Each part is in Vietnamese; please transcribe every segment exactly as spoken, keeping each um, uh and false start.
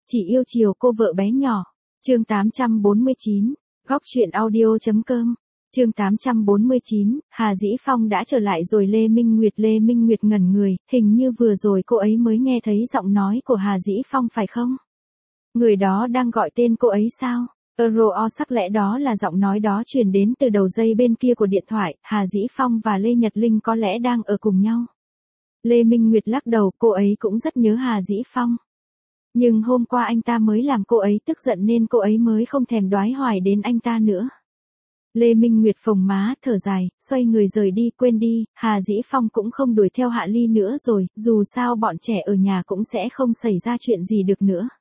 Chỉ yêu chiều cô vợ bé nhỏ. Chương tám trăm bốn mươi chín, góc truyện audio.com. Chương tám trăm bốn mươi chín, Hà Dĩ Phong đã trở lại rồi. Lê Minh Nguyệt Lê Minh Nguyệt ngẩn người, hình như vừa rồi cô ấy mới nghe thấy giọng nói của Hà Dĩ Phong phải không? Người đó đang gọi tên cô ấy sao? Euro sắc lẽ đó là giọng nói đó truyền đến từ đầu dây bên kia của điện thoại. Hà Dĩ Phong và Lê Nhật Linh có lẽ đang ở cùng nhau. Lê Minh Nguyệt lắc đầu, cô ấy cũng rất nhớ Hà Dĩ Phong. Nhưng hôm qua anh ta mới làm cô ấy tức giận nên cô ấy mới không thèm đoái hoài đến anh ta nữa. Lê Minh Nguyệt phồng má, thở dài, xoay người rời đi. Quên đi, Hà Dĩ Phong cũng không đuổi theo Hạ Ly nữa rồi, dù sao bọn trẻ ở nhà cũng sẽ không xảy ra chuyện gì được nữa.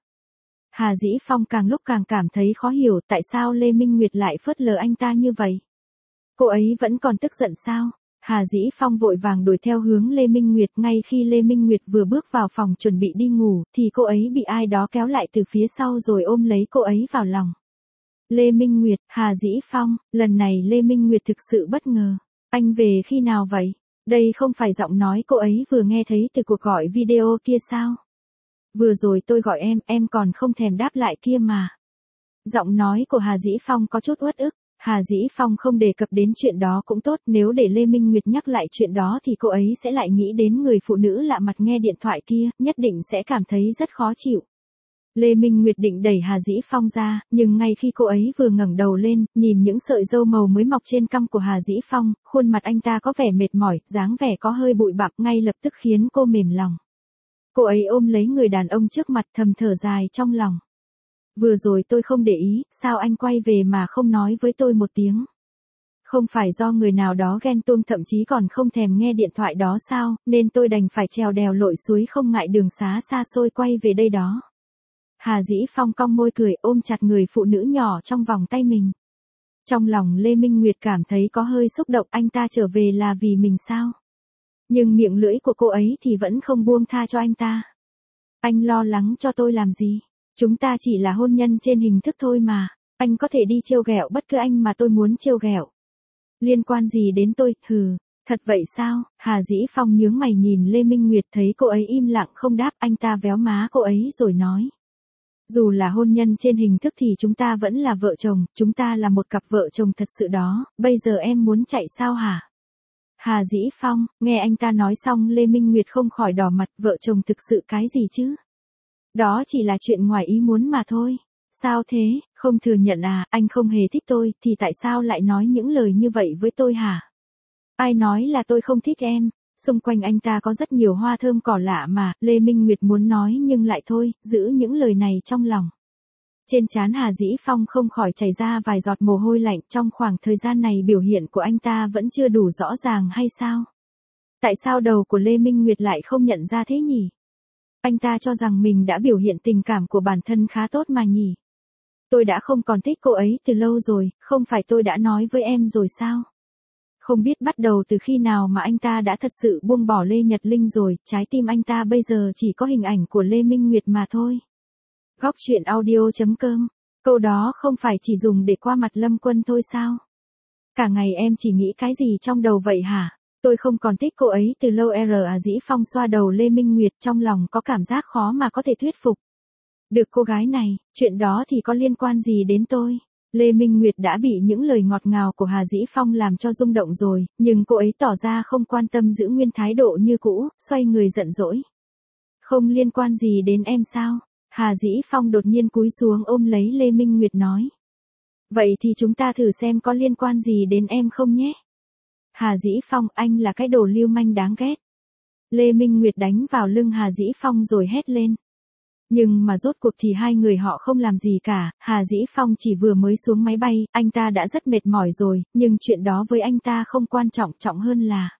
Hà Dĩ Phong càng lúc càng cảm thấy khó hiểu tại sao Lê Minh Nguyệt lại phớt lờ anh ta như vậy. Cô ấy vẫn còn tức giận sao? Hà Dĩ Phong vội vàng đuổi theo hướng Lê Minh Nguyệt. Ngay khi Lê Minh Nguyệt vừa bước vào phòng chuẩn bị đi ngủ, thì cô ấy bị ai đó kéo lại từ phía sau rồi ôm lấy cô ấy vào lòng. Lê Minh Nguyệt, Hà Dĩ Phong, lần này Lê Minh Nguyệt thực sự bất ngờ. Anh về khi nào vậy? Đây không phải giọng nói cô ấy vừa nghe thấy từ cuộc gọi video kia sao? Vừa rồi tôi gọi em, em còn không thèm đáp lại kia mà. Giọng nói của Hà Dĩ Phong có chút uất ức. Hà Dĩ Phong không đề cập đến chuyện đó cũng tốt, nếu để Lê Minh Nguyệt nhắc lại chuyện đó thì cô ấy sẽ lại nghĩ đến người phụ nữ lạ mặt nghe điện thoại kia, nhất định sẽ cảm thấy rất khó chịu. Lê Minh Nguyệt định đẩy Hà Dĩ Phong ra, nhưng ngay khi cô ấy vừa ngẩng đầu lên, nhìn những sợi râu màu mới mọc trên cằm của Hà Dĩ Phong, khuôn mặt anh ta có vẻ mệt mỏi, dáng vẻ có hơi bụi bặm, ngay lập tức khiến cô mềm lòng. Cô ấy ôm lấy người đàn ông trước mặt, thầm thở dài trong lòng. Vừa rồi tôi không để ý, sao anh quay về mà không nói với tôi một tiếng? Không phải do người nào đó ghen tuông thậm chí còn không thèm nghe điện thoại đó sao, nên tôi đành phải trèo đèo lội suối không ngại đường xá xa xôi quay về đây đó. Hà Dĩ Phong cong môi cười, ôm chặt người phụ nữ nhỏ trong vòng tay mình. Trong lòng Lê Minh Nguyệt cảm thấy có hơi xúc động, anh ta trở về là vì mình sao? Nhưng miệng lưỡi của cô ấy thì vẫn không buông tha cho anh ta. Anh lo lắng cho tôi làm gì? Chúng ta chỉ là hôn nhân trên hình thức thôi mà, anh có thể đi trêu ghẹo bất cứ anh mà tôi muốn trêu ghẹo. Liên quan gì đến tôi, hừ, thật vậy sao? Hà Dĩ Phong nhướng mày nhìn Lê Minh Nguyệt, thấy cô ấy im lặng không đáp, anh ta véo má cô ấy rồi nói. Dù là hôn nhân trên hình thức thì chúng ta vẫn là vợ chồng, chúng ta là một cặp vợ chồng thật sự đó, bây giờ em muốn chạy sao hả? Hà Dĩ Phong, nghe anh ta nói xong Lê Minh Nguyệt không khỏi đỏ mặt, vợ chồng thực sự cái gì chứ? Đó chỉ là chuyện ngoài ý muốn mà thôi. Sao thế, không thừa nhận à, anh không hề thích tôi, thì tại sao lại nói những lời như vậy với tôi hả? Ai nói là tôi không thích em? Xung quanh anh ta có rất nhiều hoa thơm cỏ lạ mà, Lê Minh Nguyệt muốn nói nhưng lại thôi, giữ những lời này trong lòng. Trên trán Hà Dĩ Phong không khỏi chảy ra vài giọt mồ hôi lạnh, trong khoảng thời gian này biểu hiện của anh ta vẫn chưa đủ rõ ràng hay sao? Tại sao đầu của Lê Minh Nguyệt lại không nhận ra thế nhỉ? Anh ta cho rằng mình đã biểu hiện tình cảm của bản thân khá tốt mà nhỉ? Tôi đã không còn thích cô ấy từ lâu rồi, không phải tôi đã nói với em rồi sao? Không biết bắt đầu từ khi nào mà anh ta đã thật sự buông bỏ Lê Nhật Linh rồi, trái tim anh ta bây giờ chỉ có hình ảnh của Lê Minh Nguyệt mà thôi. Góc truyện audio.com, câu đó không phải chỉ dùng để qua mặt Lâm Quân thôi sao? Cả ngày em chỉ nghĩ cái gì trong đầu vậy hả? Tôi không còn thích cô ấy từ lâu. R. À Dĩ Phong xoa đầu Lê Minh Nguyệt, trong lòng có cảm giác khó mà có thể thuyết phục. Được cô gái này, chuyện đó thì có liên quan gì đến tôi? Lê Minh Nguyệt đã bị những lời ngọt ngào của Hà Dĩ Phong làm cho rung động rồi, nhưng cô ấy tỏ ra không quan tâm, giữ nguyên thái độ như cũ, xoay người giận dỗi. Không liên quan gì đến em sao? Hà Dĩ Phong đột nhiên cúi xuống ôm lấy Lê Minh Nguyệt nói. Vậy thì chúng ta thử xem có liên quan gì đến em không nhé? Hà Dĩ Phong, anh là cái đồ lưu manh đáng ghét. Lê Minh Nguyệt đánh vào lưng Hà Dĩ Phong rồi hét lên. Nhưng mà rốt cuộc thì hai người họ không làm gì cả, Hà Dĩ Phong chỉ vừa mới xuống máy bay, anh ta đã rất mệt mỏi rồi, nhưng chuyện đó với anh ta không quan trọng, trọng hơn là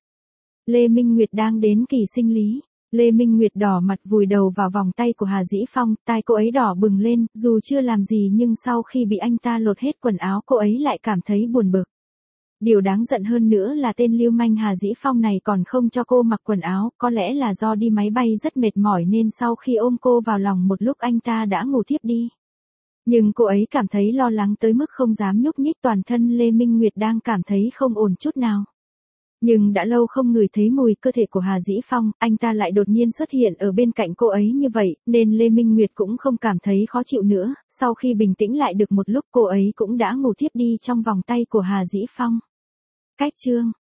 Lê Minh Nguyệt đang đến kỳ sinh lý. Lê Minh Nguyệt đỏ mặt vùi đầu vào vòng tay của Hà Dĩ Phong, tai cô ấy đỏ bừng lên, dù chưa làm gì nhưng sau khi bị anh ta lột hết quần áo cô ấy lại cảm thấy buồn bực. Điều đáng giận hơn nữa là tên lưu manh Hà Dĩ Phong này còn không cho cô mặc quần áo, có lẽ là do đi máy bay rất mệt mỏi nên sau khi ôm cô vào lòng một lúc anh ta đã ngủ thiếp đi. Nhưng cô ấy cảm thấy lo lắng tới mức không dám nhúc nhích, toàn thân Lê Minh Nguyệt đang cảm thấy không ổn chút nào. Nhưng đã lâu không ngửi thấy mùi cơ thể của Hà Dĩ Phong, anh ta lại đột nhiên xuất hiện ở bên cạnh cô ấy như vậy, nên Lê Minh Nguyệt cũng không cảm thấy khó chịu nữa, sau khi bình tĩnh lại được một lúc cô ấy cũng đã ngủ thiếp đi trong vòng tay của Hà Dĩ Phong. Cách chương